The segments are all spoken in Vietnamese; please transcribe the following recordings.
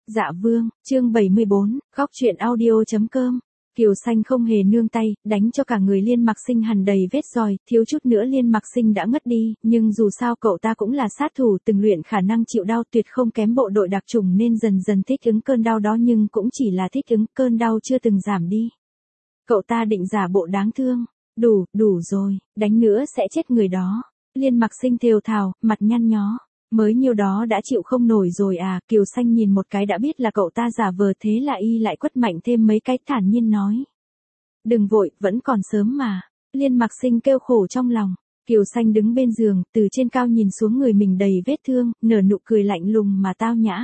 Dạ vương, chương 74, góc truyện audio.com. Kiều Xanh không hề nương tay, đánh cho cả người Liên Mặc Sinh hằn đầy vết roi, thiếu chút nữa Liên Mặc Sinh đã ngất đi, nhưng dù sao cậu ta cũng là sát thủ từng luyện khả năng chịu đau tuyệt không kém bộ đội đặc chủng nên dần dần thích ứng cơn đau đó nhưng cũng chỉ là thích ứng, cơn đau chưa từng giảm đi. Cậu ta định giả bộ đáng thương, đủ rồi, đánh nữa sẽ chết người đó. Liên Mặc Sinh thều thào, mặt nhăn nhó. Mới nhiêu đó đã chịu không nổi rồi à, Kiều Xanh nhìn một cái đã biết là cậu ta giả vờ thế là y lại quất mạnh thêm mấy cái thản nhiên nói. Đừng vội, vẫn còn sớm mà. Liên Mặc Sinh kêu khổ trong lòng. Kiều Xanh đứng bên giường, từ trên cao nhìn xuống người mình đầy vết thương, nở nụ cười lạnh lùng mà tao nhã.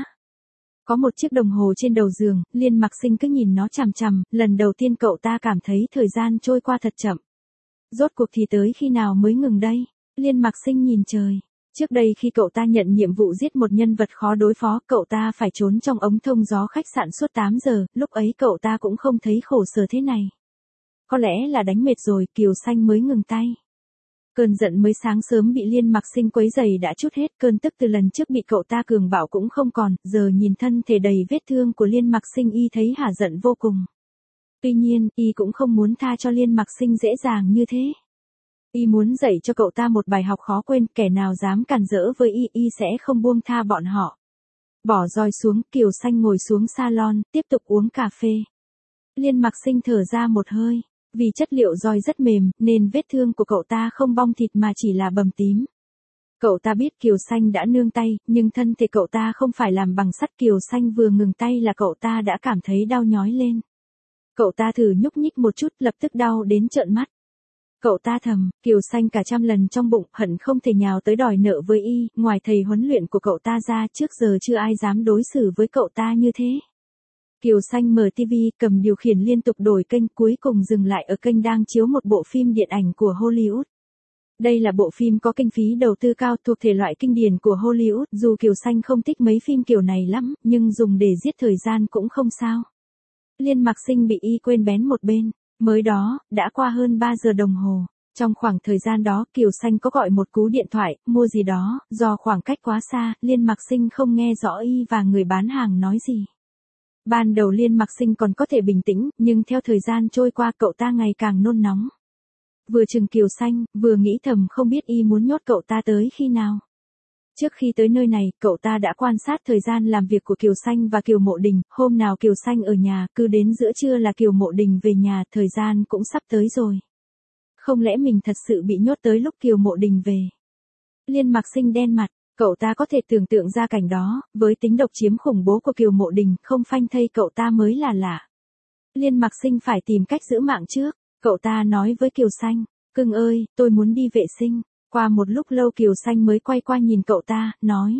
Có một chiếc đồng hồ trên đầu giường, Liên Mặc Sinh cứ nhìn nó chằm chằm, lần đầu tiên cậu ta cảm thấy thời gian trôi qua thật chậm. Rốt cuộc thì tới khi nào mới ngừng đây? Liên Mặc Sinh nhìn trời. Trước đây khi cậu ta nhận nhiệm vụ giết một nhân vật khó đối phó, cậu ta phải trốn trong ống thông gió khách sạn suốt 8 giờ, lúc ấy cậu ta cũng không thấy khổ sở thế này. Có lẽ là đánh mệt rồi, Kiều Xanh mới ngừng tay. Cơn giận mới sáng sớm bị Liên Mặc Sinh quấy rầy đã trút hết, cơn tức từ lần trước bị cậu ta cường bạo cũng không còn, giờ nhìn thân thể đầy vết thương của Liên Mặc Sinh y thấy hả giận vô cùng. Tuy nhiên, y cũng không muốn tha cho Liên Mặc Sinh dễ dàng như thế. Y muốn dạy cho cậu ta một bài học khó quên, kẻ nào dám cản rỡ với y sẽ không buông tha bọn họ. Bỏ roi xuống, Kiều Xanh ngồi xuống salon, tiếp tục uống cà phê. Liên Mặc Sinh thở ra một hơi, vì chất liệu roi rất mềm, nên vết thương của cậu ta không bong thịt mà chỉ là bầm tím. Cậu ta biết Kiều Xanh đã nương tay, nhưng thân thể cậu ta không phải làm bằng sắt. Kiều Xanh vừa ngừng tay là cậu ta đã cảm thấy đau nhói lên. Cậu ta thử nhúc nhích một chút, lập tức đau đến trợn mắt. Cậu ta thầm, Kiều Xanh cả trăm lần trong bụng, hận không thể nhào tới đòi nợ với y, ngoài thầy huấn luyện của cậu ta ra, trước giờ chưa ai dám đối xử với cậu ta như thế. Kiều Xanh mở tivi, cầm điều khiển liên tục đổi kênh, cuối cùng dừng lại ở kênh đang chiếu một bộ phim điện ảnh của Hollywood. Đây là bộ phim có kinh phí đầu tư cao, thuộc thể loại kinh điển của Hollywood, dù Kiều Xanh không thích mấy phim kiểu này lắm, nhưng dùng để giết thời gian cũng không sao. Liên Mặc Sinh bị y quên bén một bên. Mới đó, đã qua hơn 3 giờ đồng hồ. Trong khoảng thời gian đó, Kiều Xanh có gọi một cú điện thoại, mua gì đó, do khoảng cách quá xa, Liên Mặc Sinh không nghe rõ y và người bán hàng nói gì. Ban đầu Liên Mặc Sinh còn có thể bình tĩnh, nhưng theo thời gian trôi qua cậu ta ngày càng nôn nóng. Vừa chừng Kiều Xanh, vừa nghĩ thầm không biết y muốn nhốt cậu ta tới khi nào. Trước khi tới nơi này, cậu ta đã quan sát thời gian làm việc của Kiều Xanh và Kiều Mộ Đình, hôm nào Kiều Xanh ở nhà, cứ đến giữa trưa là Kiều Mộ Đình về nhà, thời gian cũng sắp tới rồi. Không lẽ mình thật sự bị nhốt tới lúc Kiều Mộ Đình về? Liên Mặc Sinh đen mặt, cậu ta có thể tưởng tượng ra cảnh đó, với tính độc chiếm khủng bố của Kiều Mộ Đình, không phanh thây cậu ta mới là lạ. Liên Mặc Sinh phải tìm cách giữ mạng trước, cậu ta nói với Kiều Xanh, cưng ơi, tôi muốn đi vệ sinh. Qua một lúc lâu Kiều Xanh mới quay qua nhìn cậu ta, nói.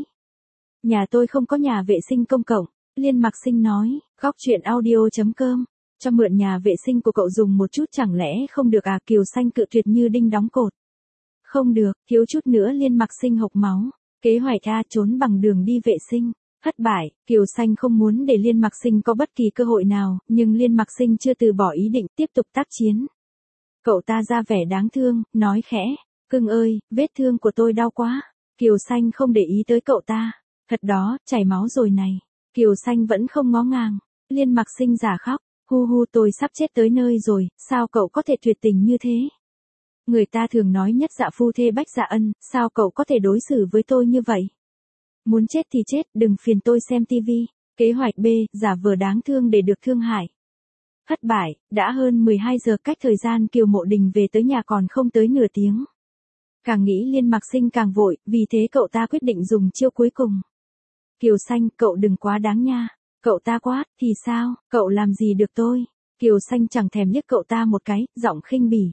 Nhà tôi không có nhà vệ sinh công cộng. Liên Mặc Sinh nói, góc truyện audio.com. Cho mượn nhà vệ sinh của cậu dùng một chút chẳng lẽ không được à? Kiều Xanh cự tuyệt như đinh đóng cột. Không được, thiếu chút nữa Liên Mặc Sinh hộc máu. Kế hoạch A trốn bằng đường đi vệ sinh. Thất bại, Kiều Xanh không muốn để Liên Mặc Sinh có bất kỳ cơ hội nào, nhưng Liên Mặc Sinh chưa từ bỏ ý định tiếp tục tác chiến. Cậu ta ra vẻ đáng thương, nói khẽ. Cưng ơi, vết thương của tôi đau quá. Kiều Xanh không để ý tới cậu ta. Thật đó, chảy máu rồi này. Kiều Xanh vẫn không ngó ngàng. Liên Mặc Sinh giả khóc. Hu tôi sắp chết tới nơi rồi, sao cậu có thể tuyệt tình như thế? Người ta thường nói nhất dạ phu thê bách dạ ân, sao cậu có thể đối xử với tôi như vậy? Muốn chết thì chết, đừng phiền tôi xem tivi. Kế hoạch B, giả vờ đáng thương để được thương hại. Thất bại, đã hơn 12 giờ cách thời gian Kiều Mộ Đình về tới nhà còn không tới nửa tiếng. Càng nghĩ Liên Mặc Sinh càng vội, vì thế cậu ta quyết định dùng chiêu cuối cùng. Kiều Xanh, cậu đừng quá đáng nha. Cậu ta quát, thì sao, cậu làm gì được tôi? Kiều Xanh chẳng thèm liếc cậu ta một cái, giọng khinh bỉ.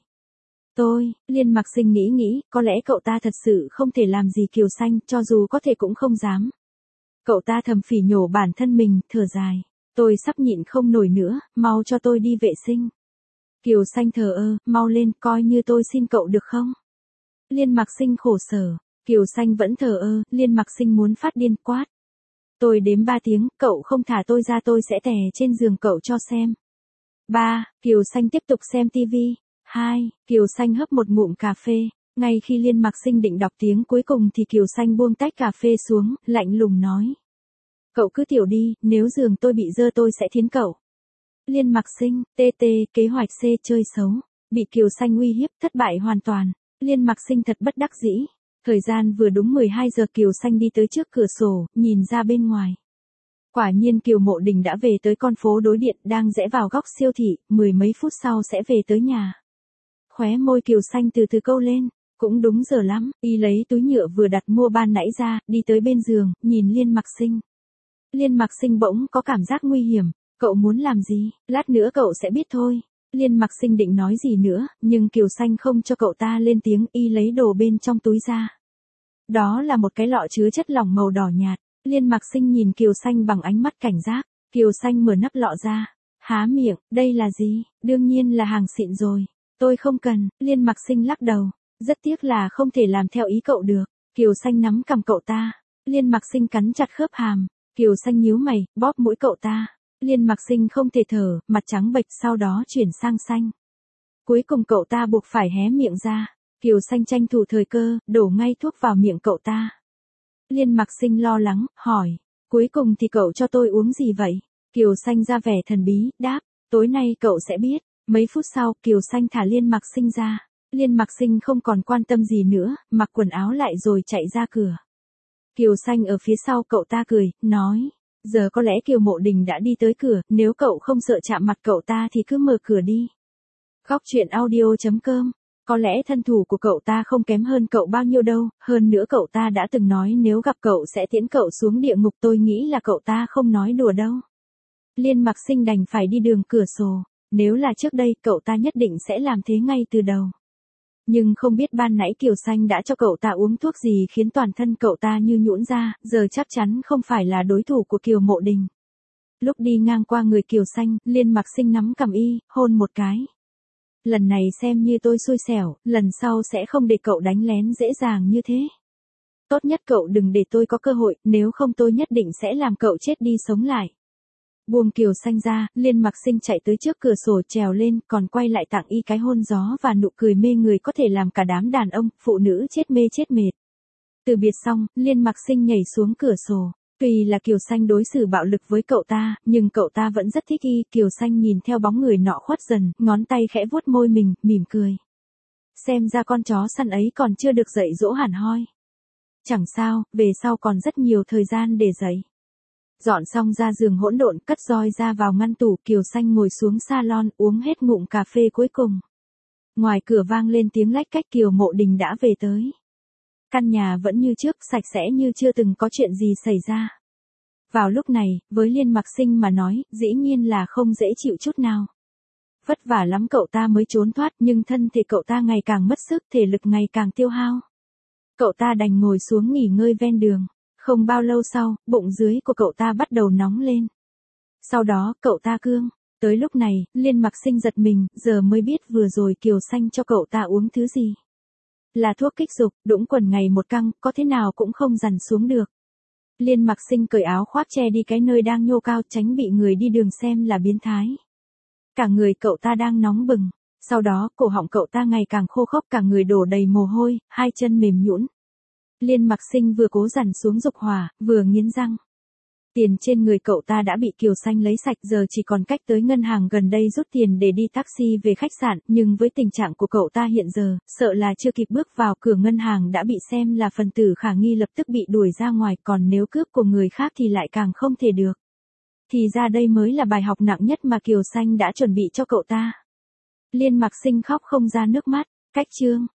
Liên Mặc Sinh nghĩ, có lẽ cậu ta thật sự không thể làm gì Kiều Xanh, cho dù có thể cũng không dám. Cậu ta thầm phỉ nhổ bản thân mình, thở dài. Tôi sắp nhịn không nổi nữa, mau cho tôi đi vệ sinh. Kiều Xanh thờ ơ, mau lên, coi như tôi xin cậu được không? Liên Mặc Sinh khổ sở, Kiều Xanh vẫn thờ ơ, Liên Mặc Sinh muốn phát điên quát. Tôi đếm 3 tiếng, cậu không thả tôi ra tôi sẽ tè trên giường cậu cho xem. 3, Kiều Xanh tiếp tục xem tivi. 2, Kiều Xanh hấp một ngụm cà phê. Ngay khi Liên Mặc Sinh định đọc tiếng cuối cùng thì Kiều Xanh buông tách cà phê xuống, lạnh lùng nói. Cậu cứ tiểu đi, nếu giường tôi bị dơ tôi sẽ thiến cậu. Liên Mặc Sinh, TT, kế hoạch C chơi xấu. Bị Kiều Xanh uy hiếp, thất bại hoàn toàn. Liên Mặc Sinh thật bất đắc dĩ. Thời gian vừa đúng 12 giờ Kiều Xanh đi tới trước cửa sổ, nhìn ra bên ngoài. Quả nhiên Kiều Mộ Đình đã về tới con phố đối diện, đang rẽ vào góc siêu thị, 10 mấy phút sau sẽ về tới nhà. Khóe môi Kiều Xanh từ từ câu lên, cũng đúng giờ lắm, y lấy túi nhựa vừa đặt mua ban nãy ra, đi tới bên giường, nhìn Liên Mặc Sinh. Liên Mặc Sinh bỗng có cảm giác nguy hiểm, cậu muốn làm gì, lát nữa cậu sẽ biết thôi. Liên Mặc Sinh định nói gì nữa, nhưng Kiều Xanh không cho cậu ta lên tiếng, y lấy đồ bên trong túi ra. Đó là một cái lọ chứa chất lỏng màu đỏ nhạt. Liên Mặc Sinh nhìn Kiều Xanh bằng ánh mắt cảnh giác. Kiều Xanh mở nắp lọ ra, há miệng, đây là gì? Đương nhiên là hàng xịn rồi. Tôi không cần. Liên Mặc Sinh lắc đầu. Rất tiếc là không thể làm theo ý cậu được. Kiều Xanh nắm cằm cậu ta. Liên Mặc Sinh cắn chặt khớp hàm. Kiều Xanh nhíu mày, bóp mũi cậu ta. Liên Mặc Sinh không thể thở, mặt trắng bệch, sau đó chuyển sang xanh. Cuối cùng cậu ta buộc phải hé miệng ra. Kiều Xanh tranh thủ thời cơ, đổ ngay thuốc vào miệng cậu ta. Liên Mặc Sinh lo lắng, hỏi, cuối cùng thì cậu cho tôi uống gì vậy? Kiều Xanh ra vẻ thần bí, đáp, tối nay cậu sẽ biết. Mấy phút sau, Kiều Xanh thả Liên Mặc Sinh ra. Liên Mặc Sinh không còn quan tâm gì nữa, mặc quần áo lại rồi chạy ra cửa. Kiều Xanh ở phía sau cậu ta cười, nói, giờ có lẽ Kiều Mộ Đình đã đi tới cửa, nếu cậu không sợ chạm mặt cậu ta thì cứ mở cửa đi. Góc truyện audio.com. Có lẽ thân thủ của cậu ta không kém hơn cậu bao nhiêu đâu, hơn nữa cậu ta đã từng nói nếu gặp cậu sẽ tiễn cậu xuống địa ngục, tôi nghĩ là cậu ta không nói đùa đâu. Liên Mặc Sinh đành phải đi đường cửa sổ, nếu là trước đây cậu ta nhất định sẽ làm thế ngay từ đầu. Nhưng không biết ban nãy Kiều Xanh đã cho cậu ta uống thuốc gì khiến toàn thân cậu ta như nhũn ra, giờ chắc chắn không phải là đối thủ của Kiều Mộ Đình. Lúc đi ngang qua người Kiều Xanh, Liên Mặc Sinh nắm cằm y, hôn một cái. Lần này xem như tôi xui xẻo, lần sau sẽ không để cậu đánh lén dễ dàng như thế. Tốt nhất cậu đừng để tôi có cơ hội, nếu không tôi nhất định sẽ làm cậu chết đi sống lại. Buông Kiều Xanh ra, Liên Mặc Sinh chạy tới trước cửa sổ trèo lên, còn quay lại tặng y cái hôn gió và nụ cười mê người có thể làm cả đám đàn ông, phụ nữ chết mê chết mệt. Từ biệt xong, Liên Mặc Sinh nhảy xuống cửa sổ. Tuy là Kiều Xanh đối xử bạo lực với cậu ta, nhưng cậu ta vẫn rất thích y. Kiều Xanh nhìn theo bóng người nọ khuất dần, ngón tay khẽ vuốt môi mình, mỉm cười. Xem ra con chó săn ấy còn chưa được dạy dỗ hẳn hoi. Chẳng sao, về sau còn rất nhiều thời gian để dạy. Dọn xong ra giường hỗn độn, cất roi ra vào ngăn tủ, Kiều Xanh ngồi xuống salon, uống hết ngụm cà phê cuối cùng. Ngoài cửa vang lên tiếng lách cách, Kiều Mộ Đình đã về tới. Căn nhà vẫn như trước, sạch sẽ như chưa từng có chuyện gì xảy ra. Vào lúc này, với Liên Mặc Sinh mà nói, dĩ nhiên là không dễ chịu chút nào. Vất vả lắm cậu ta mới trốn thoát, nhưng thân thể cậu ta ngày càng mất sức, thể lực ngày càng tiêu hao. Cậu ta đành ngồi xuống nghỉ ngơi ven đường. Không bao lâu sau, bụng dưới của cậu ta bắt đầu nóng lên. Sau đó, cậu ta cương. Tới lúc này, Liên Mặc Sinh giật mình, giờ mới biết vừa rồi Kiều Xanh cho cậu ta uống thứ gì. Là thuốc kích dục, đũng quần ngày một căng, có thế nào cũng không dằn xuống được. Liên Mặc Sinh cởi áo khoác che đi cái nơi đang nhô cao, tránh bị người đi đường xem là biến thái. Cả người cậu ta đang nóng bừng. Sau đó, cổ họng cậu ta ngày càng khô khốc, cả người đổ đầy mồ hôi, hai chân mềm nhũn. Liên Mặc Sinh vừa cố dằn xuống dục hỏa, vừa nghiến răng. Tiền trên người cậu ta đã bị Kiều Xanh lấy sạch, giờ chỉ còn cách tới ngân hàng gần đây rút tiền để đi taxi về khách sạn, nhưng với tình trạng của cậu ta hiện giờ, sợ là chưa kịp bước vào cửa ngân hàng đã bị xem là phần tử khả nghi, lập tức bị đuổi ra ngoài, còn nếu cướp của người khác thì lại càng không thể được. Thì ra đây mới là bài học nặng nhất mà Kiều Xanh đã chuẩn bị cho cậu ta. Liên Mặc Sinh khóc không ra nước mắt. Cách chương